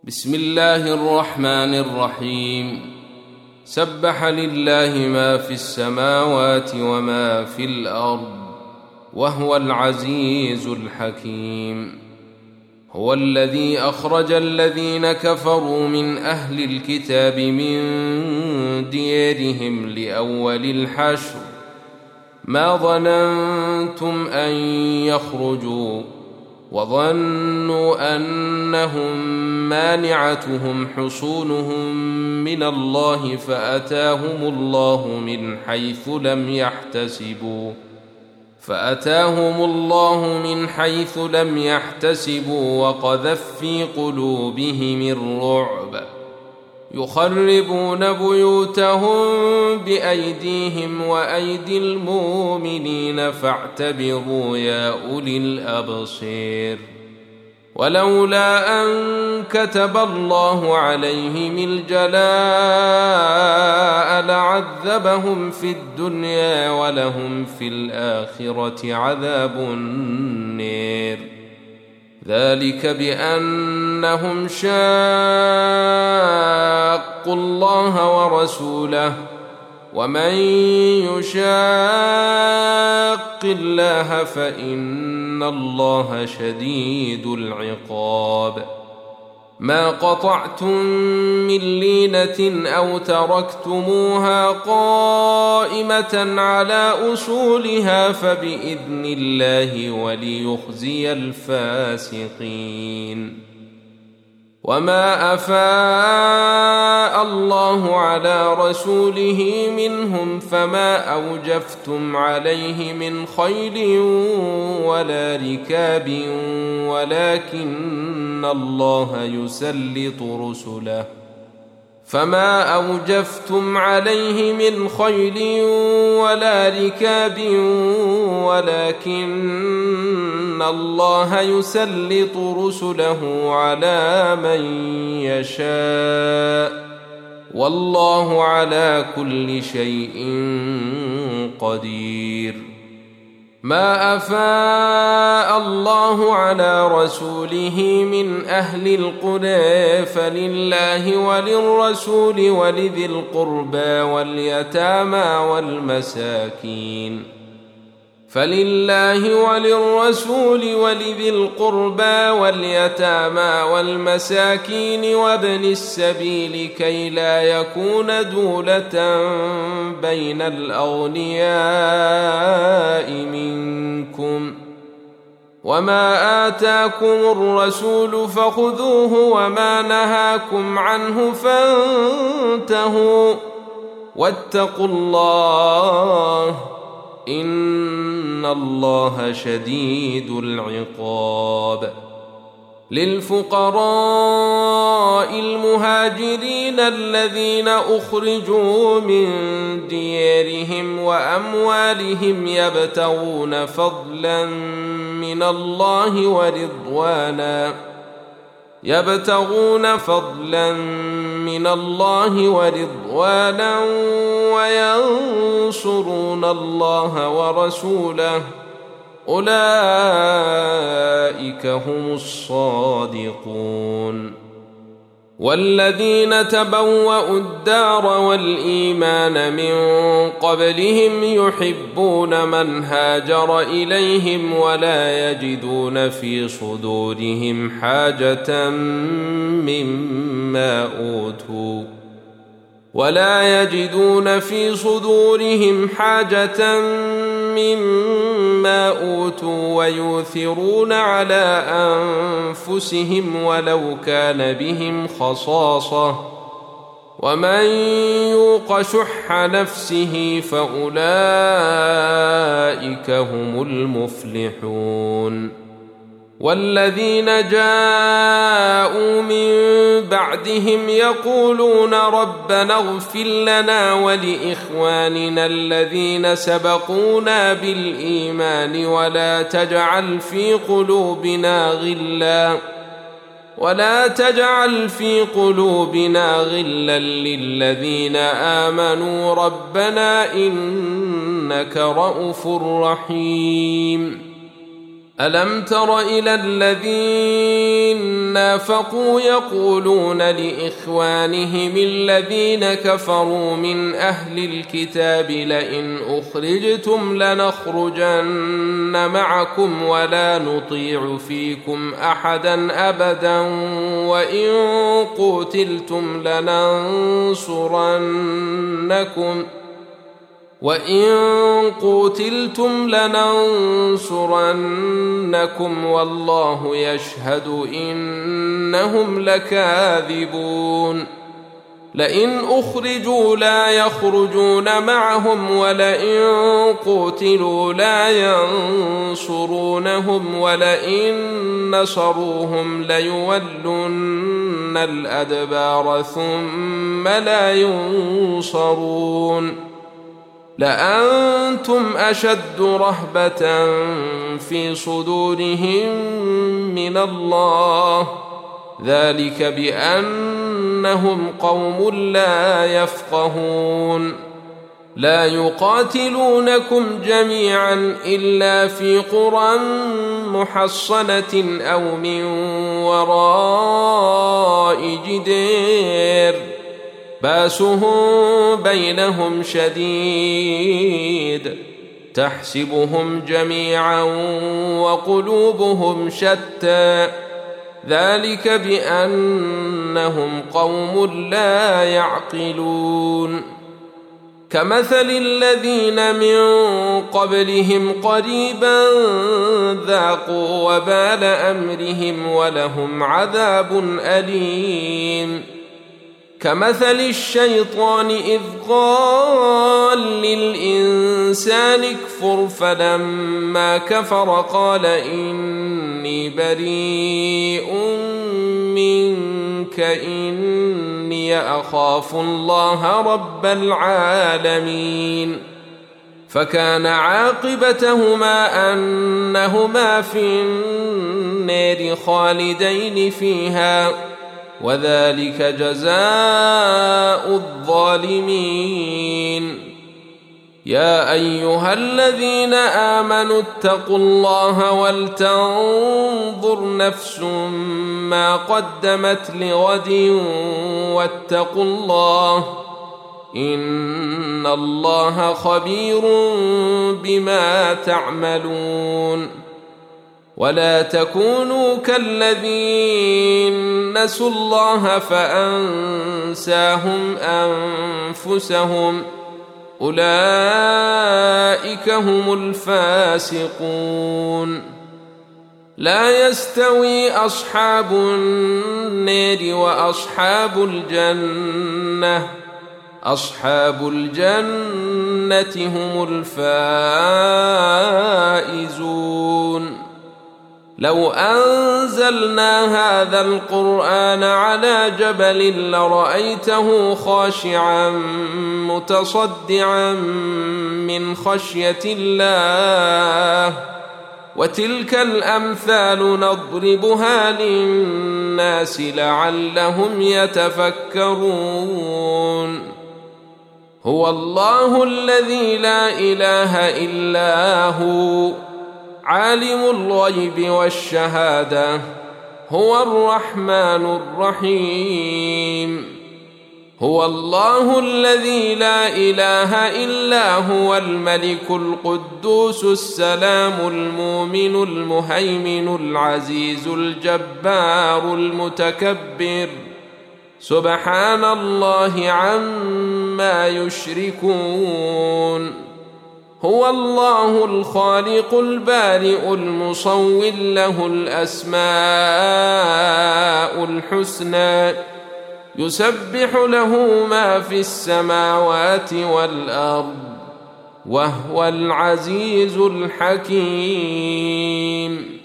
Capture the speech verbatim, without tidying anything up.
بسم الله الرحمن الرحيم. سبح لله ما في السماوات وما في الأرض وهو العزيز الحكيم. هو الذي أخرج الذين كفروا من أهل الكتاب من ديارهم لأول الحشر ما ظننتم أن يخرجوا وظنوا أنهم مانعتهم حصونهم من الله فأتاهم الله من حيث لم يحتسبوا فأتاهم الله من حيث لم يحتسبوا وقذف في قلوبهم الرعب يخربون بيوتهم بأيديهم وأيدي المؤمنين فاعتبروا يا أولي الأبصير. ولولا أن كتب الله عليهم الجلاء لعذبهم في الدنيا ولهم في الآخرة عذاب النار. ذلك بأنهم شاقوا الله ورسوله ومن يشاق الله فإن الله شديد العقاب. ما قطعتم من لينة أو تركتموها قائمة على أصولها فبإذن الله وليخزي الفاسقين. وما أفاء الله على رسوله منهم فما أوجفتم عليه من خيل ولا ركاب ولكن الله يسلط رسله فما أوجفتم عليه من خيل ولا ركاب ولكن الله يسلط رسله على من يشاء والله على كل شيء قدير. ما أفاء الله على رسوله من أهل القرى فلله وللرسول ولذي القربى واليتامى والمساكين فلله وللرسول ولذي القربى واليتامى والمساكين وابن السبيل كي لا يكون دولة بين الأغنياء منكم. وما آتاكم الرسول فخذوه وما نهاكم عنه فانتهوا واتقوا الله إن الله شديد العقاب. للفقراء المهاجرين الذين أخرجوا من ديارهم وأموالهم يبتغون فضلا من الله ورضوانا يبتغون فضلا من الله ورضوانا وينصرون الله ورسوله أولئك هم الصادقون. والذين تبوأوا الدار والإيمان من قبلهم يحبون من هاجر إليهم ولا يجدون في صدورهم حاجة مما أوتوا ولا يجدون في صدورهم حاجة مما أوتوا ويؤثرون على أنفسهم ولو كان بهم خصاصة ومن يوق شح نفسه فأولئك هم المفلحون. والذين جاءوا من بعدهم يقولون ربنا اغفر لنا ولإخواننا الذين سبقونا بالإيمان ولا تجعل في قلوبنا غلا ولا تجعل في قلوبنا غلا للذين آمنوا ربنا إنك رءوف رحيم. ألم تر إلى الذين نافقوا يقولون لإخوانهم الذين كفروا من أهل الكتاب لئن أخرجتم لنخرجن معكم ولا نطيع فيكم أحدا أبدا وإن قتلتم لننصرنكم وإن قتلتم لننصرنكم والله يشهد إنهم لكاذبون لئن أخرجوا لا يخرجون معهم ولئن قتلوا لا ينصرونهم ولئن نصروهم ليولن الأدبار ثم لا ينصرون لأنتم أشد رهبة في صدورهم من الله ذلك بأنهم قوم لا يفقهون لا يقاتلونكم جميعا إلا في قرى محصنة أو من وراء جدار باسهم بينهم شديد تحسبهم جميعا وقلوبهم شتى ذلك بأنهم قوم لا يعقلون كمثل الذين من قبلهم قريبا ذاقوا وبال أمرهم ولهم عذاب أليم كمثل الشيطان إذ قال للإنسان اكفر فلما كفر قال إني بريء منك إني أخاف الله رب العالمين فكان عاقبتهما أنهما في النار خالدين فيها وذلك جزاء الظالمين يا أيها الذين آمنوا اتقوا الله ولتنظر نفس ما قدمت لغد واتقوا الله إن الله خبير بما تعملون ولا تكونوا كالذين نسوا الله فأنساهم أنفسهم أولئك هم الفاسقون لا يستوي أصحاب النار وأصحاب الجنة أصحاب الجنة هم الفائزون لو أنزلنا هذا القرآن على جبل لرأيته خاشعا متصدعا من خشية الله وتلك الأمثال نضربها للناس لعلهم يتفكرون هو الله الذي لا إله إلا هو عالم الغيب والشهادة هو الرحمن الرحيم هو الله الذي لا إله إلا هو الملك القدوس السلام المؤمن المهيمن العزيز الجبار المتكبر سبحان الله عما يشركون هو الله الخالق البارئ المصور له الأسماء الحسنى يسبح له ما في السماوات والأرض وهو العزيز الحكيم